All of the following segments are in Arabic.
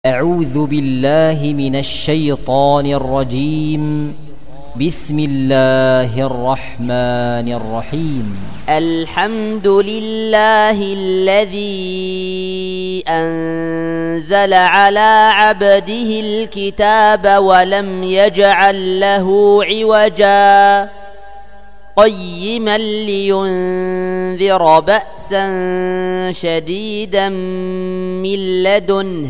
أعوذ بالله من الشيطان الرجيم. بسم الله الرحمن الرحيم. الحمد لله الذي أنزل على عبده الكتاب ولم يجعل له عوجا قيما لينذر بأسا شديدا من لدنه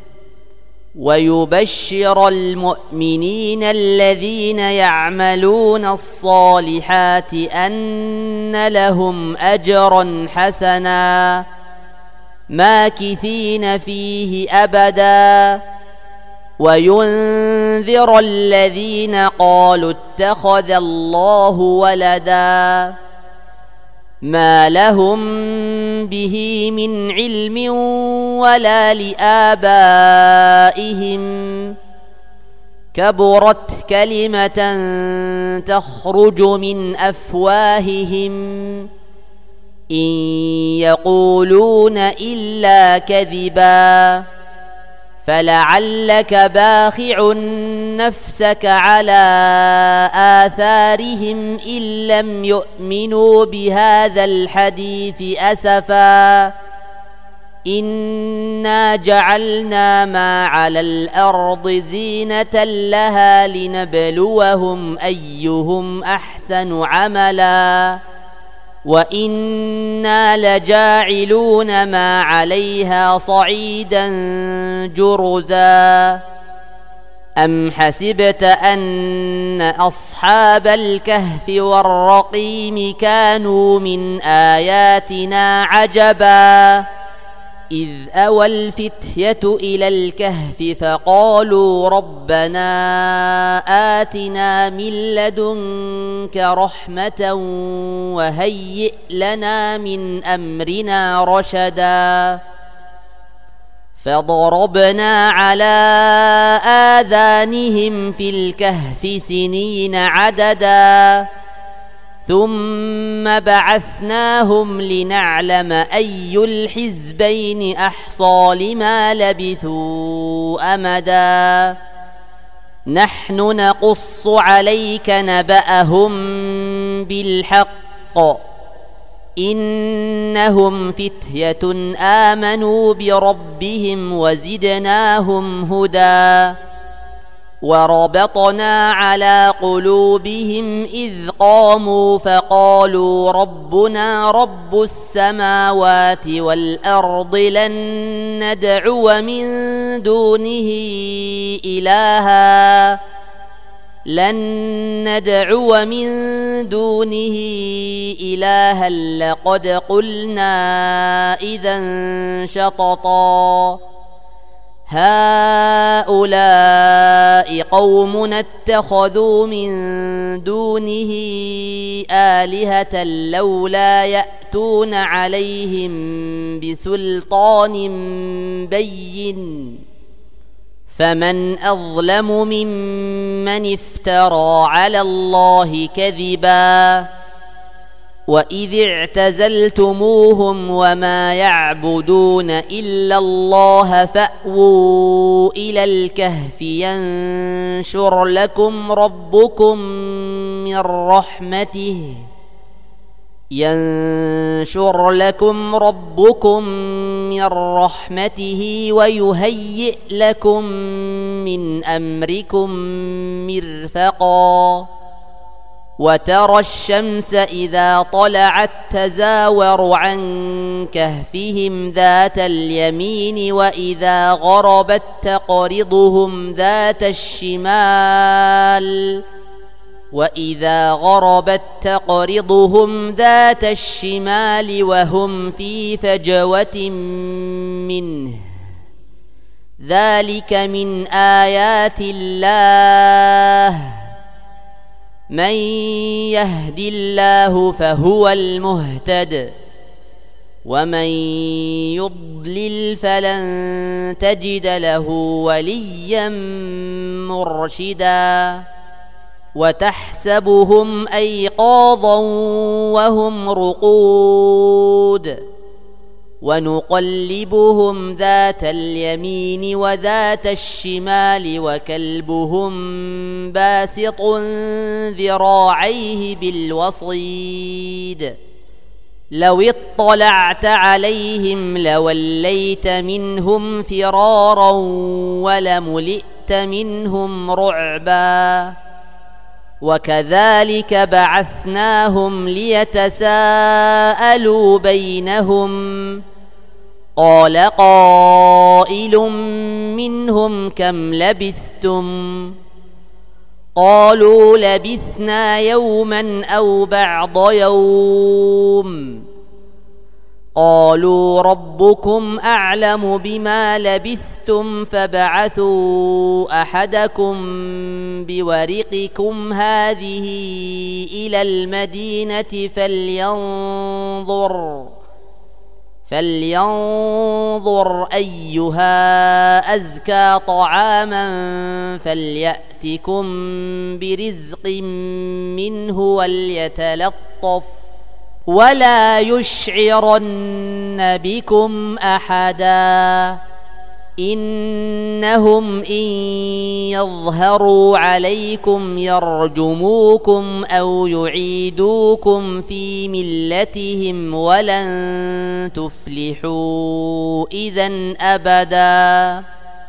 ويبشر المؤمنين الذين يعملون الصالحات أن لهم أجرا حسنا ماكثين فيه أبدا وينذر الذين قالوا اتخذ الله ولدا ما لهم به من علم ولا لآبائهم كبرت كلمة تخرج من أفواههم إن يقولون إلا كذبا فلعلك باخع نفسك على آثارهم إن لم يؤمنوا بهذا الحديث أسفا إنا جعلنا ما على الأرض زينة لها لنبلوهم أيهم أحسن عملا وإنا لجاعلون ما عليها صعيدا جرزا أم حسبت أن أصحاب الكهف والرقيم كانوا من آياتنا عجبا إذ أوى الفتية إلى الكهف فقالوا ربنا آتنا من لدنك رحمة وهيئ لنا من أمرنا رشدا فضربنا على آذانهم في الكهف سنين عددا ثم بعثناهم لنعلم أي الحزبين أحصى لما لبثوا أمدا نحن نقص عليك نبأهم بالحق إنهم فتية آمنوا بربهم وزدناهم هدى وربطنا على قلوبهم إذ قاموا فقالوا ربنا رب السماوات والأرض لن ندعو من دونه إلها لقد قلنا إذا شططا هؤلاء قومنا اتخذوا من دونه آلهة لولا يأتون عليهم بسلطان بين فمن أظلم ممن افترى على الله كذبا وإذ اعتزلتموهم وما يعبدون إلا الله فأووا إلى الكهف ينشر لكم ربكم من رحمته ويهيئ لكم من أمركم مرفقا وترى الشمس إذا طلعت تزاور عن كهفهم ذات اليمين وإذا غربت تقرضهم ذات الشمال وهم في فجوة منه ذلك من آيات الله من يهد الله فهو المهتد ومن يضلل فلن تجد له وليا مرشدا وتحسبهم أيقاظا وهم رقود ونقلبهم ذات اليمين وذات الشمال وكلبهم باسط ذراعيه بالوصيد لو اطلعت عليهم لوليت منهم فرارا ولملئت منهم رعبا وكذلك بعثناهم ليتساءلوا بينهم قال قائل منهم كم لبثتم قالوا لبثنا يوما أو بعض يوم قالوا ربكم أعلم بما لبثتم فابعثوا أحدكم بورقكم هذه إلى المدينة فلينظر أيها أزكى طعاما فليأتكم برزق منه وليتلطف ولا يشعرن بكم أحدا إنهم إن يظهروا عليكم يرجموكم أو يعيدوكم في ملتهم ولن تفلحوا إذن أبدا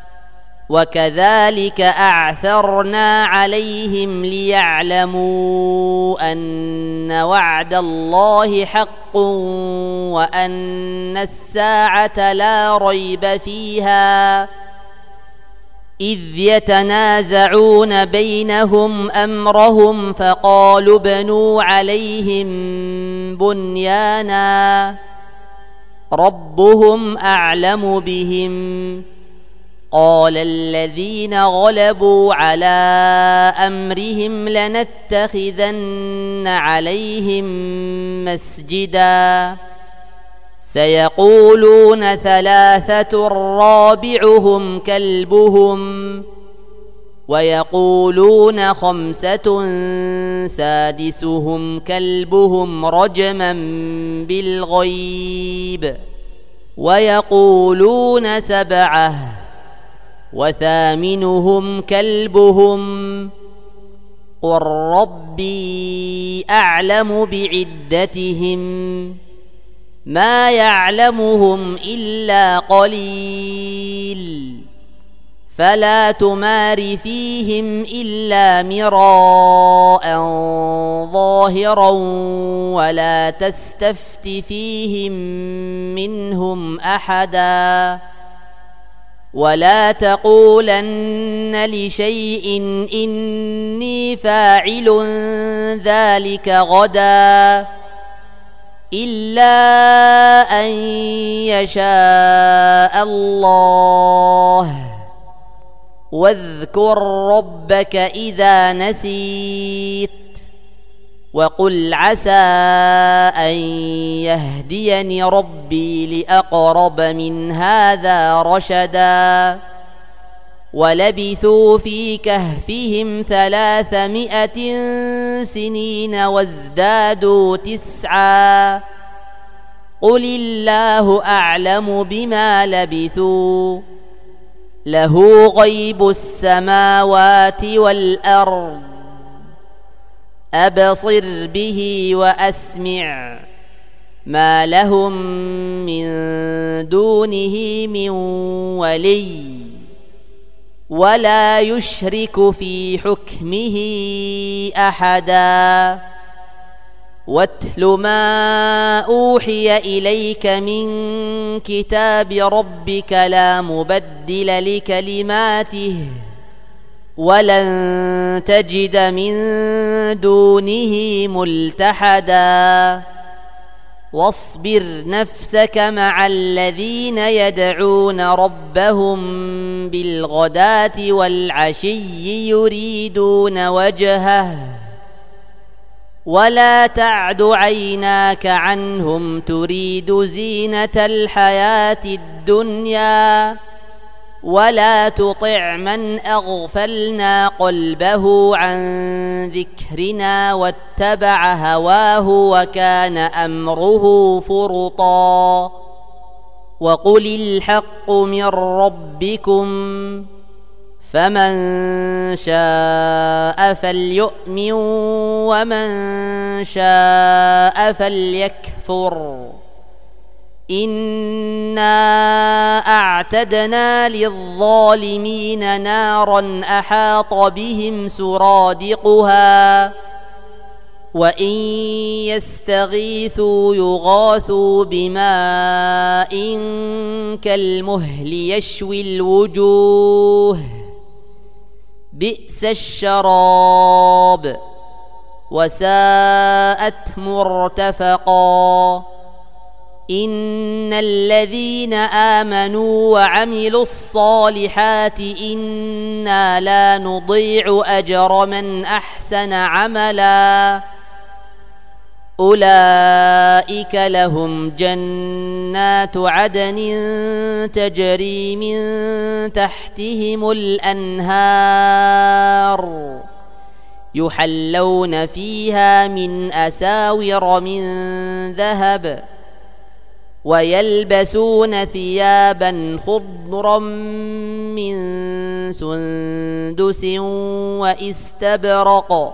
وكذلك أعثرنا عليهم ليعلموا أن وعد الله حق وأن الساعة لا ريب فيها إذ يتنازعون بينهم أمرهم فقالوا ابنوا عليهم بنيانا ربهم أعلم بهم قال الذين غلبوا على أمرهم لنتخذن عليهم مسجدا سيقولون ثلاثة رابعهم كلبهم ويقولون خمسة سادسهم كلبهم رجما بالغيب ويقولون سبعة وثامنهم كلبهم قل ربي أعلم بعدتهم ما يعلمهم إلا قليل فلا تمار فيهم إلا مراء ظاهرا ولا تستفت فيهم منهم أحدا ولا تقولن لشيء إني فاعل ذلك غدا إلا أن يشاء الله واذكر ربك إذا نسيت وقل عسى أن يهديني ربي لأقرب من هذا رشدا ولبثوا في كهفهم 300 سنين وازدادوا 9 قل الله أعلم بما لبثوا له غيب السماوات والأرض أبصر به وأسمع ما لهم من دونه من ولي ولا يشرك في حكمه أحدا واتل ما أوحي إليك من كتاب ربك لا مبدل لكلماته ولن تجد من دونه ملتحدا واصبر نفسك مع الذين يدعون ربهم بالغداة والعشي يريدون وجهه ولا تعد عيناك عنهم تريد زينة الحياة الدنيا ولا تطع من أغفلنا قلبه عن ذكرنا واتبع هواه وكان أمره فرطا وقل الحق من ربكم فمن شاء فليؤمن ومن شاء فليكفر إنا أعتدنا للظالمين نارا أحاط بهم سرادقها وإن يستغيثوا يغاثوا بماء كالمهل يشوي الوجوه بئس الشراب وساءت مرتفقا إن الذين آمنوا وعملوا الصالحات إنا لا نضيع أجر من أحسن عملا أولئك لهم جنات عدن تجري من تحتهم الأنهار يحلون فيها من أساور من ذهب ويلبسون ثيابا خضرا من سندس واستبرق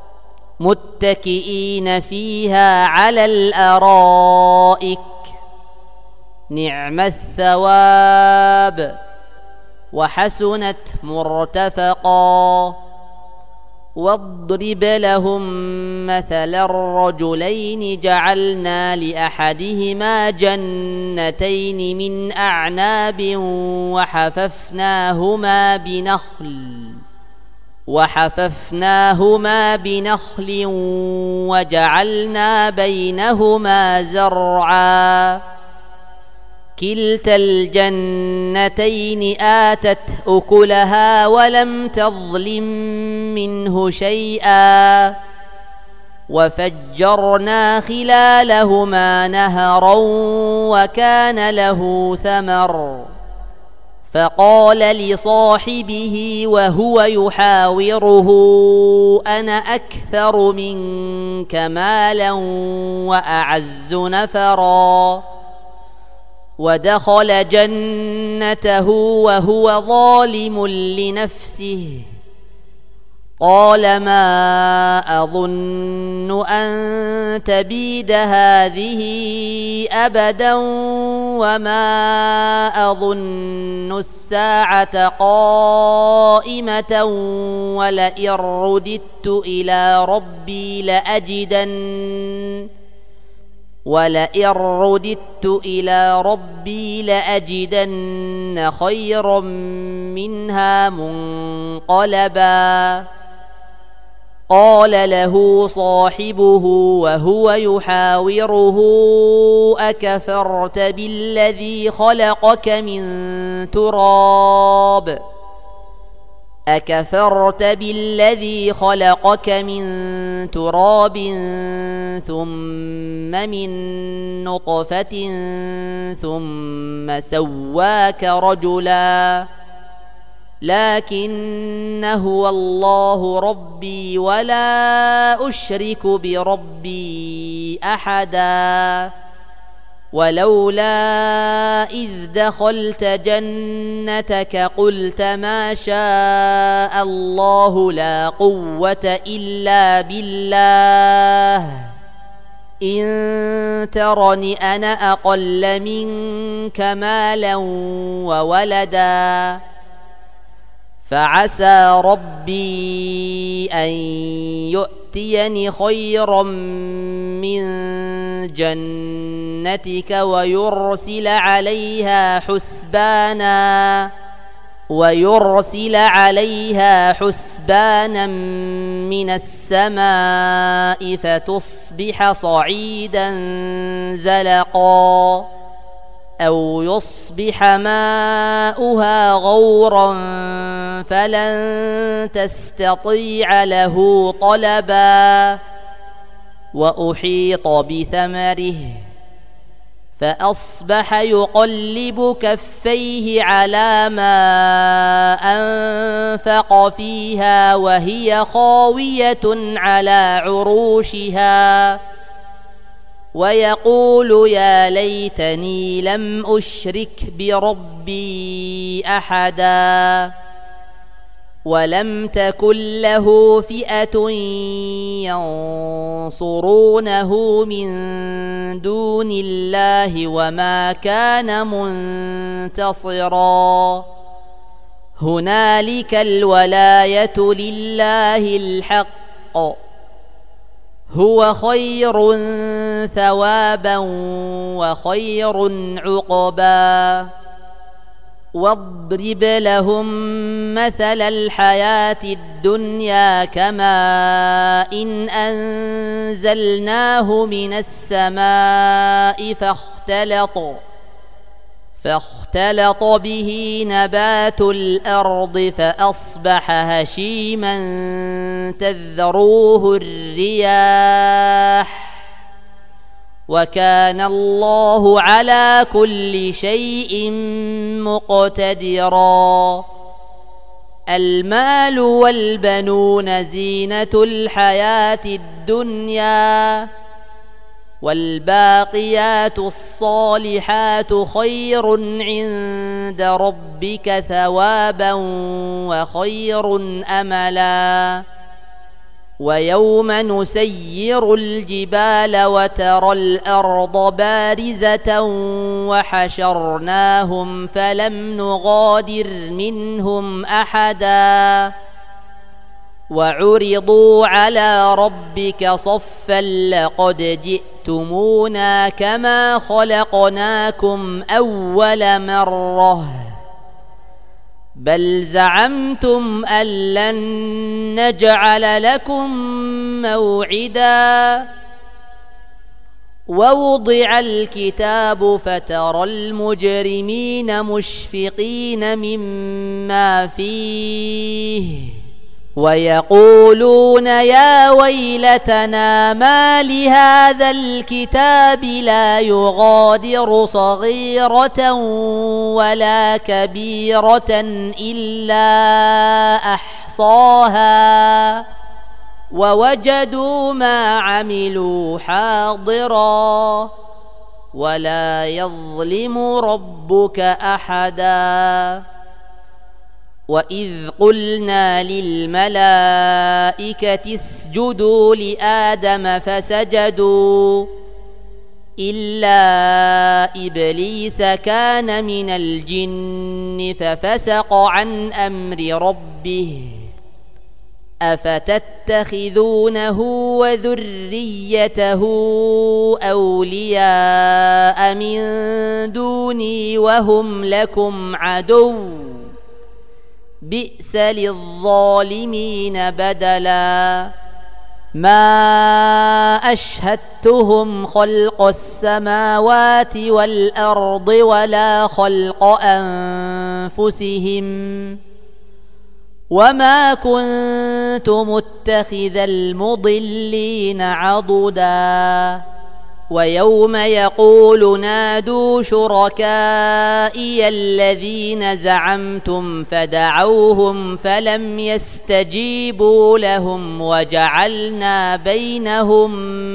متكئين فيها على الأرائك نعم الثواب وحسنت مرتفقا واضرب لهم مثلا الرجلين جعلنا لأحدهما جنتين من أعناب وحففناهما بنخل وجعلنا بينهما زرعا كلتا الجنتين آتت أكلها ولم تظلم منه شيئا وفجرنا خلالهما نهرا وكان له ثمر فقال لصاحبه وهو يحاوره أنا أكثر منك مالا وأعز نفرا ودخل جنته وهو ظالم لنفسه قال ما أظن أن تبيد هذه أبدا وما أظن الساعة قائمة ولئن رددت إلى ربي لأجدن خيرا منها منقلبا قال له صاحبه وهو يحاوره أكفرت بالذي خلقك من تراب ثم من نطفة ثم سواك رجلا لكن هو الله ربي ولا أشرك بربي أحدا ولولا إذ دخلت جنتك قلت ما شاء الله لا قوة إلا بالله إن ترني أنا أقل منك مالا وولدا فعسى ربي أن يؤتيني خيرا من جنتك ويرسل عليها حسبانا من السماء فتصبح صعيدا زلقا أو يصبح ماؤها غورا فلن تستطيع له طلبا وأحيط بثمره فأصبح يقلب كفيه على ما أنفق فيها وهي خاوية على عروشها ويقول يا ليتني لم أشرك بربي أحدا ولم تكن له فئة ينصرونه من دون الله وما كان منتصرا هنالك الولاية لله الحق هو خير ثوابا وخير عقبا واضرب لهم مثل الحياة الدنيا كماء إن أنزلناه من السماء فاختلط به نبات الأرض فأصبح هشيما تذروه الرياح وكان الله على كل شيء مقتدرا المال والبنون زينة الحياة الدنيا والباقيات الصالحات خير عند ربك ثوابا وخير أملا ويوم نسير الجبال وترى الأرض بارزة وحشرناهم فلم نغادر منهم أحدا وعرضوا على ربك صفا لقد جئتمونا كما خلقناكم أول مرة بل زعمتم أن لن نجعل لكم موعدا ووضع الكتاب فترى المجرمين مشفقين مما فيه ويقولون يا ويلتنا ما لهذا الكتاب لا يغادر صغيرة ولا كبيرة إلا أحصاها ووجدوا ما عملوا حاضرا ولا يظلم ربك أحدا وإذ قلنا للملائكة اسجدوا لآدم فسجدوا إلا إبليس كان من الجن ففسق عن أمر ربه أفتتخذونه وذريته أولياء من دوني وهم لكم عدو بئس للظالمين بدلا ما أشهدتهم خلق السماوات والأرض ولا خلق أنفسهم وما كنت متخذ المضلين عضدا ويوم يقول نادوا شركائي الذين زعمتم فدعوهم فلم يستجيبوا لهم وجعلنا بينهم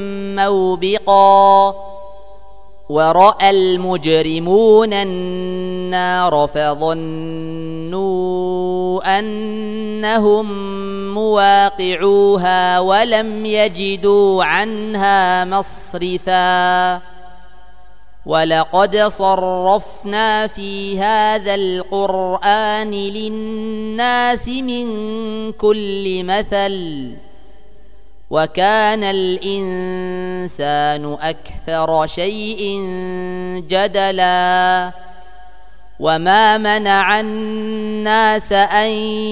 موبقا ورأى المجرمون النار فظنوا أنهم مواقعوها ولم يجدوا عنها مصرفا ولقد صرفنا في هذا القرآن للناس من كل مثل وكان الإنسان أكثر شيء جدلا وما منع الناس أن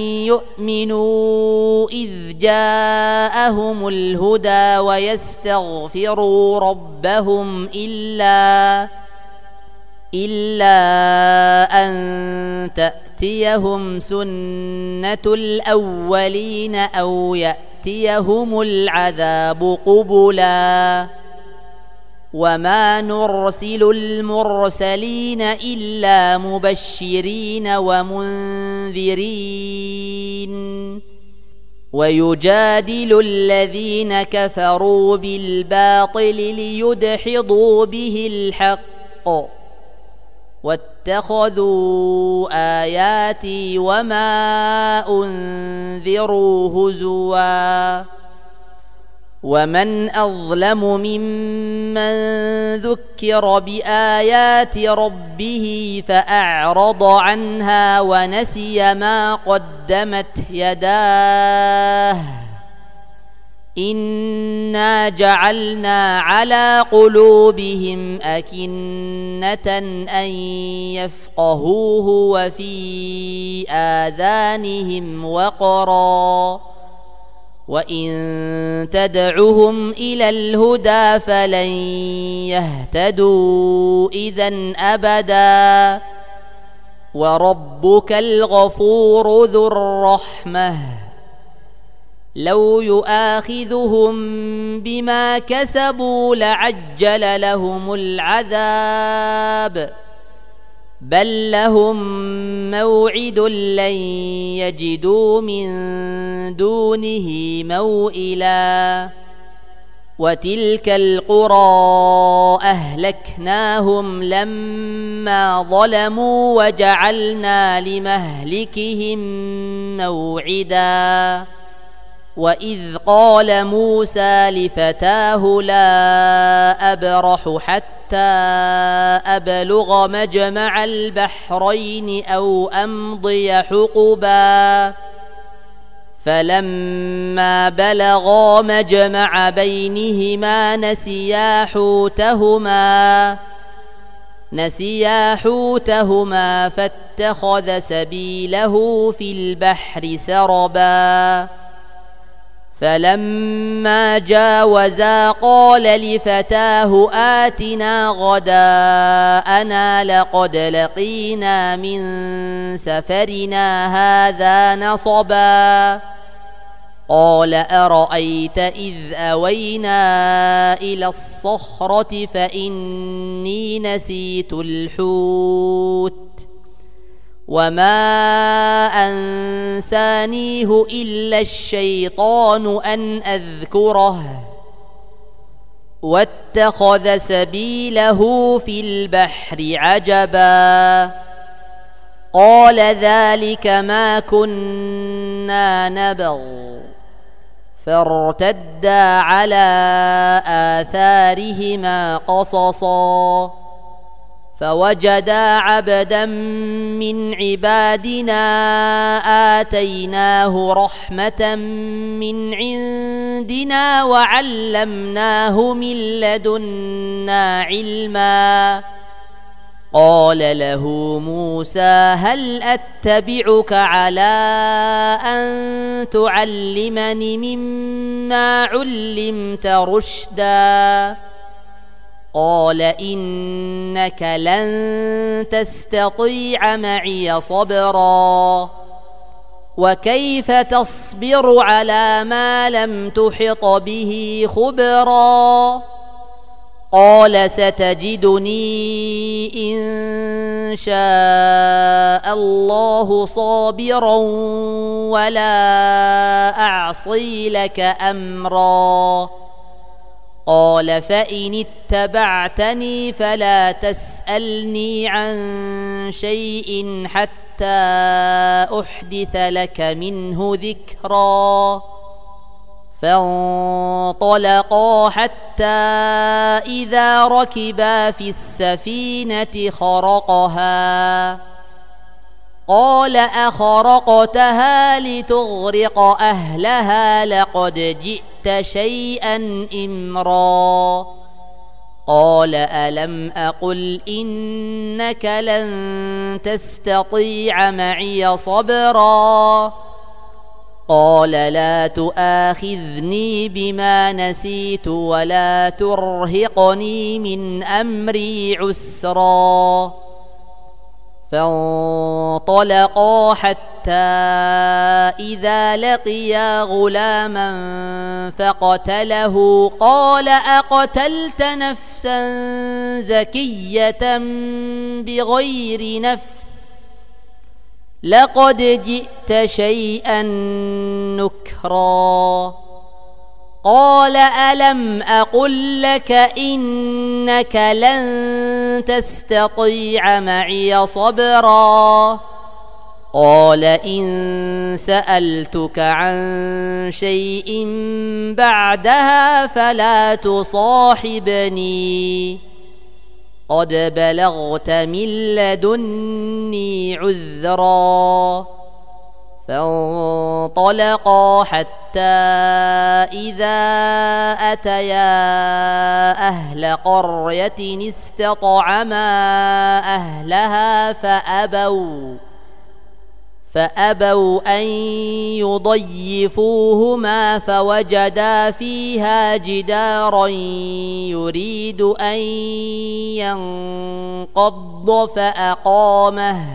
يؤمنوا إذ جاءهم الهدى ويستغفروا ربهم إلا أن تأتيهم سنة الأولين أو يأتيهم العذاب قبلا وما نرسل المرسلين إلا مبشرين ومنذرين ويجادل الذين كفروا بالباطل ليدحضوا به الحق واتخذوا آياتي وما أنذروا هزوا ومن أظلم ممن ذكر بآيات ربه فأعرض عنها ونسي ما قدمت يداه إنا جعلنا على قلوبهم أكنة أن يفقهوه وفي آذانهم وقرا وإن تدعهم إلى الهدى فلن يهتدوا إذن أبدا وربك الغفور ذو الرحمة لو يؤاخذهم بما كسبوا لعجل لهم العذاب بل لهم موعد لن يجدوا من دونه موئلا وتلك القرى أهلكناهم لما ظلموا وجعلنا لمهلكهم موعدا وإذ قال موسى لفتاه لا أبرح حتى أبلغ مجمع البحرين أو أمضي حقبا فلما بلغا مجمع بينهما نسيا حوتهما فاتخذ سبيله في البحر سربا فلما جاوزا قال لفتاه آتنا غداءنا لقد لقينا من سفرنا هذا نصبا قال أرأيت إذ أوينا إلى الصخرة فإني نسيت الحوت وما أنسانيه إلا الشيطان أن أذكره واتخذ سبيله في البحر عجبا قال ذلك ما كنا نبغ فارتدا على آثارهما قصصا فوجدا عبدا من عبادنا آتيناه رحمة من عندنا وعلمناه من لدنا علما قال له موسى هل أتبعك على أن تعلمني مما علمت رشدا قال إنك لن تستطيع معي صبرا وكيف تصبر على ما لم تحط به خبرا قال ستجدني إن شاء الله صابرا ولا أعصي لك أمرا قال فإن اتبعتني فلا تسألني عن شيء حتى أحدث لك منه ذكرا فانطلقا حتى إذا ركبا في السفينة خرقها قال أخرقتها لتغرق أهلها لقد جئت شيئا إمرا قال ألم أقل إنك لن تستطيع معي صبرا قال لا تؤاخذني بما نسيت ولا ترهقني من أمري عسرا فانطلقا حتى إذا لقيا غلاما فقتله قال أقتلت نفسا زكية بغير نفس لقد جئت شيئا نكرا ذكرا قال ألم أقل لك إنك لن تستطيع معي صبرا قال إن سألتك عن شيء بعدها فلا تصاحبني قد بلغت من لدني عذرا فانطلقا حتى إذا أتيا أهل قرية استطعما أهلها فأبوا أن يضيفوهما فوجدا فيها جدارا يريد أن ينقض فأقامه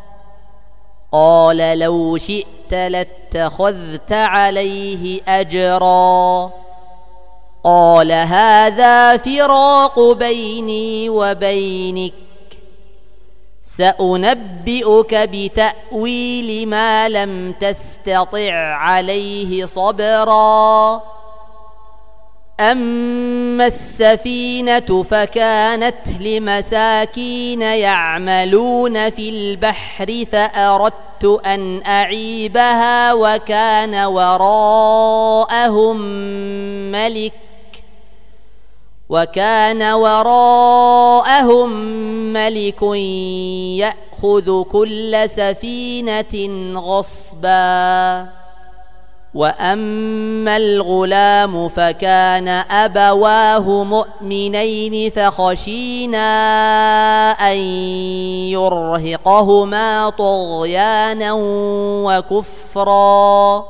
قال لو شئت لاتخذت عليه أجرا قال هذا فراق بيني وبينك سأنبئك بتأويل ما لم تستطع عليه صبرا أما السفينة فكانت لمساكين يعملون في البحر فأردت أن أعيبها وكان وراءهم ملك يأخذ كل سفينة غصبا وأما الغلام فكان أبواه مؤمنين فخشينا أن يرهقهما طغيانا وكفرا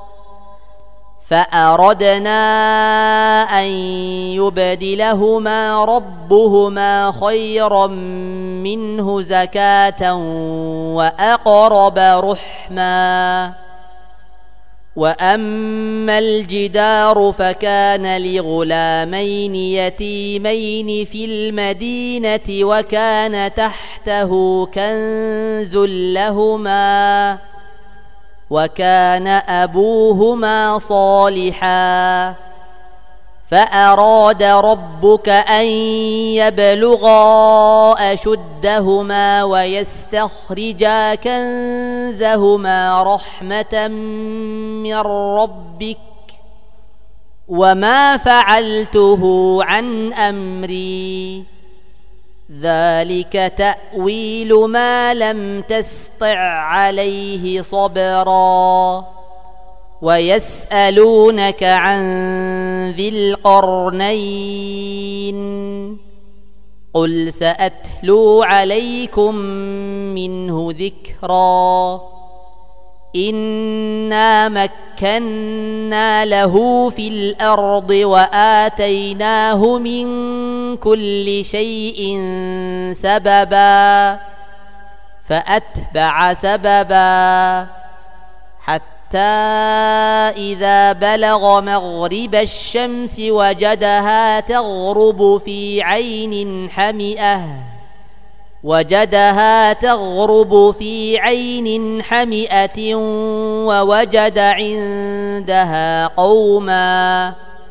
فأردنا أن يبدلهما ربهما خيرا منه زكاة وأقرب رحما وأما الجدار فكان لغلامين يتيمين في المدينة وكان تحته كنز لهما وكان أبوهما صالحا فأراد ربك أن يبلغا أشدهما ويستخرجا كنزهما رحمة من ربك وما فعلته عن أمري ذلك تأويل ما لم تسطع عليه صبرا ويسألونك عن ذي القرنين قل سأتلو عليكم منه ذكرا إنا مكنا له في الأرض وآتيناه من كل شيء سببا فأتبع سببا حتى إذا بلغ مغرب الشمس وجدها تغرب في عين حمئة ووجد عندها قوما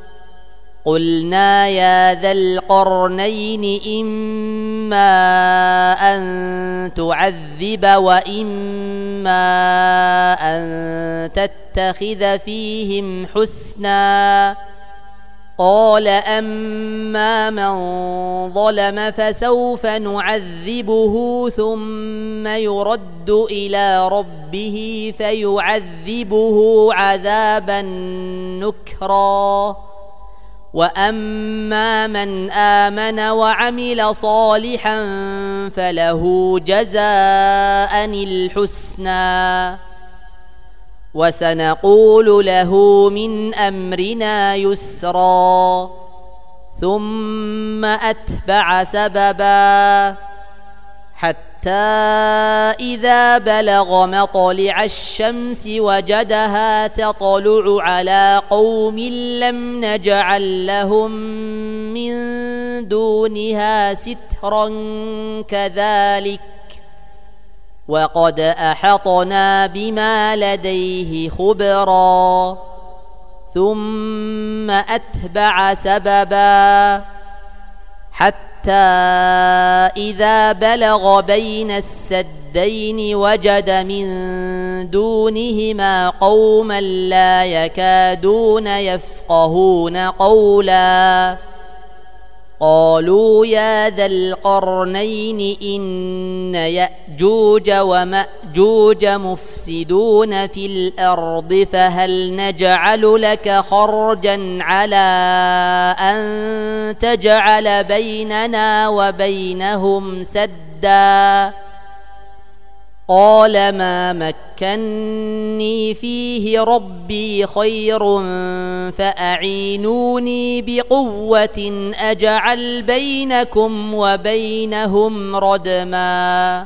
قلنا يا ذا القرنين إما أن تعذب وإما أن تتخذ فيهم حسنا قال أما من ظلم فسوف نعذبه ثم يرد إلى ربه فيعذبه عذابا نكرا وأما من آمن وعمل صالحا فله جزاء الحسنى وسنقول له من أمرنا يسرا ثم أتبع سببا حتى إذا بلغ مطلع الشمس وجدها تطلع على قوم لم نجعل لهم من دونها سترا كذلك وقد أحطنا بما لديه خبرا ثم أتبع سببا حتى إذا بلغ بين السدين وجد من دونهما قوما لا يكادون يفقهون قولا قالوا يا ذا القرنين إن يأجوج ومأجوج مفسدون في الأرض فهل نجعل لك خرجا على أن تجعل بيننا وبينهم سدا قال ما مكني فيه ربي خير فأعينوني بقوة أجعل بينكم وبينهم ردما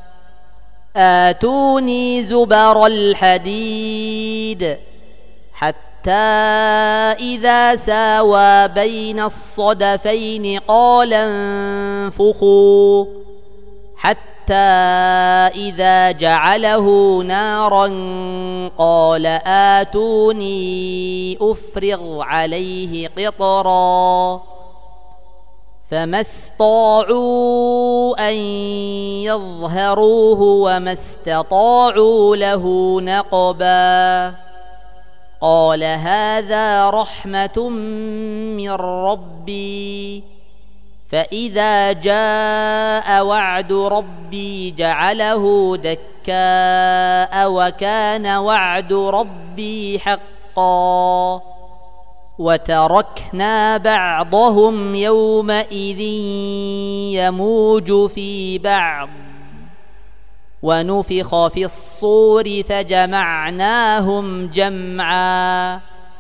آتوني زبر الحديد حتى إذا ساوى بين الصدفين قال انفخوا حتى إذا جعله نارا قال آتوني أفرغ عليه قطرا فما استطاعوا أن يظهروه وما استطاعوا له نقبا قال هذا رحمة من ربي فإذا جاء وعد ربي جعله دكاء وكان وعد ربي حقا وتركنا بعضهم يومئذ يموج في بعض ونفخ في الصور فجمعناهم جمعا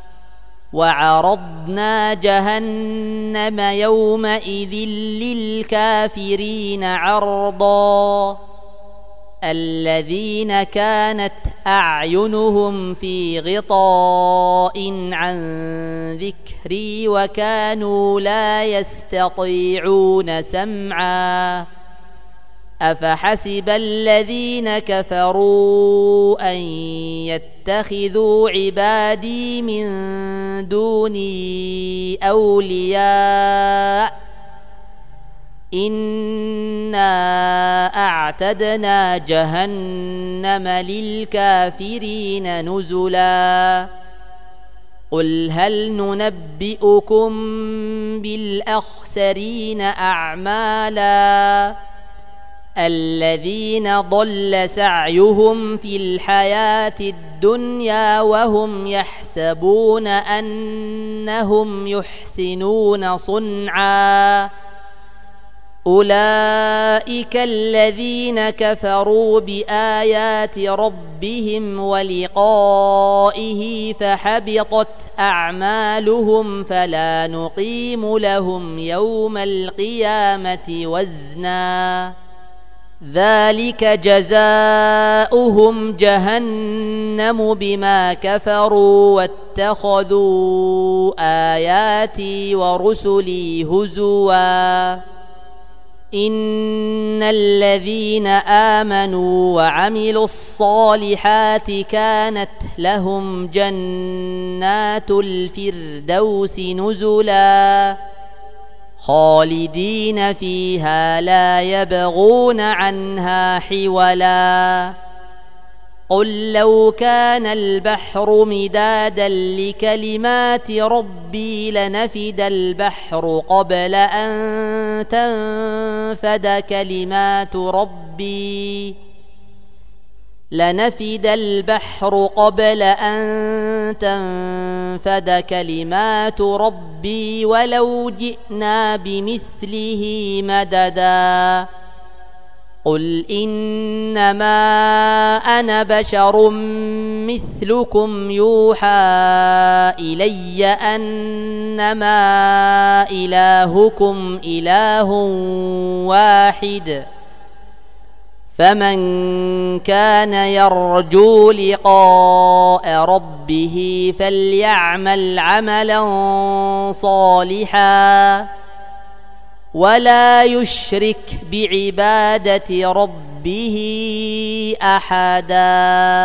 وعرضنا جهنم يومئذ للكافرين عرضا الذين كانت أعينهم في غطاء عن ذكري وكانوا لا يستطيعون سمعا أفحسب الذين كفروا أن يتخذوا عبادي من دوني أولياء إنا أعتدنا جهنم للكافرين نزلا قل هل ننبئكم بالأخسرين أعمالا الذين ضل سعيهم في الحياة الدنيا وهم يحسبون أنهم يحسنون صنعا أولئك الذين كفروا بآيات ربهم ولقائه فحبطت أعمالهم فلا نقيم لهم يوم القيامة وزنا ذلك جزاؤهم جهنم بما كفروا واتخذوا آياتي ورسلي هزوا إن الذين آمنوا وعملوا الصالحات كانت لهم جنات الفردوس نزلا خالدين فيها لا يبغون عنها حولا قل لو كان البحر مدادا لكلمات ربي لنفد البحر قبل أن تنفد كلمات ربي لنفد البحر قبل أن تنفد كلمات ربي ولو جئنا بمثله مددا قل إنما أنا بشر مثلكم يوحى إلي أنما إلهكم إله واحد فمن كان يرجو لقاء ربه فليعمل عملا صالحا ولا يشرك بعبادة ربه أحدا.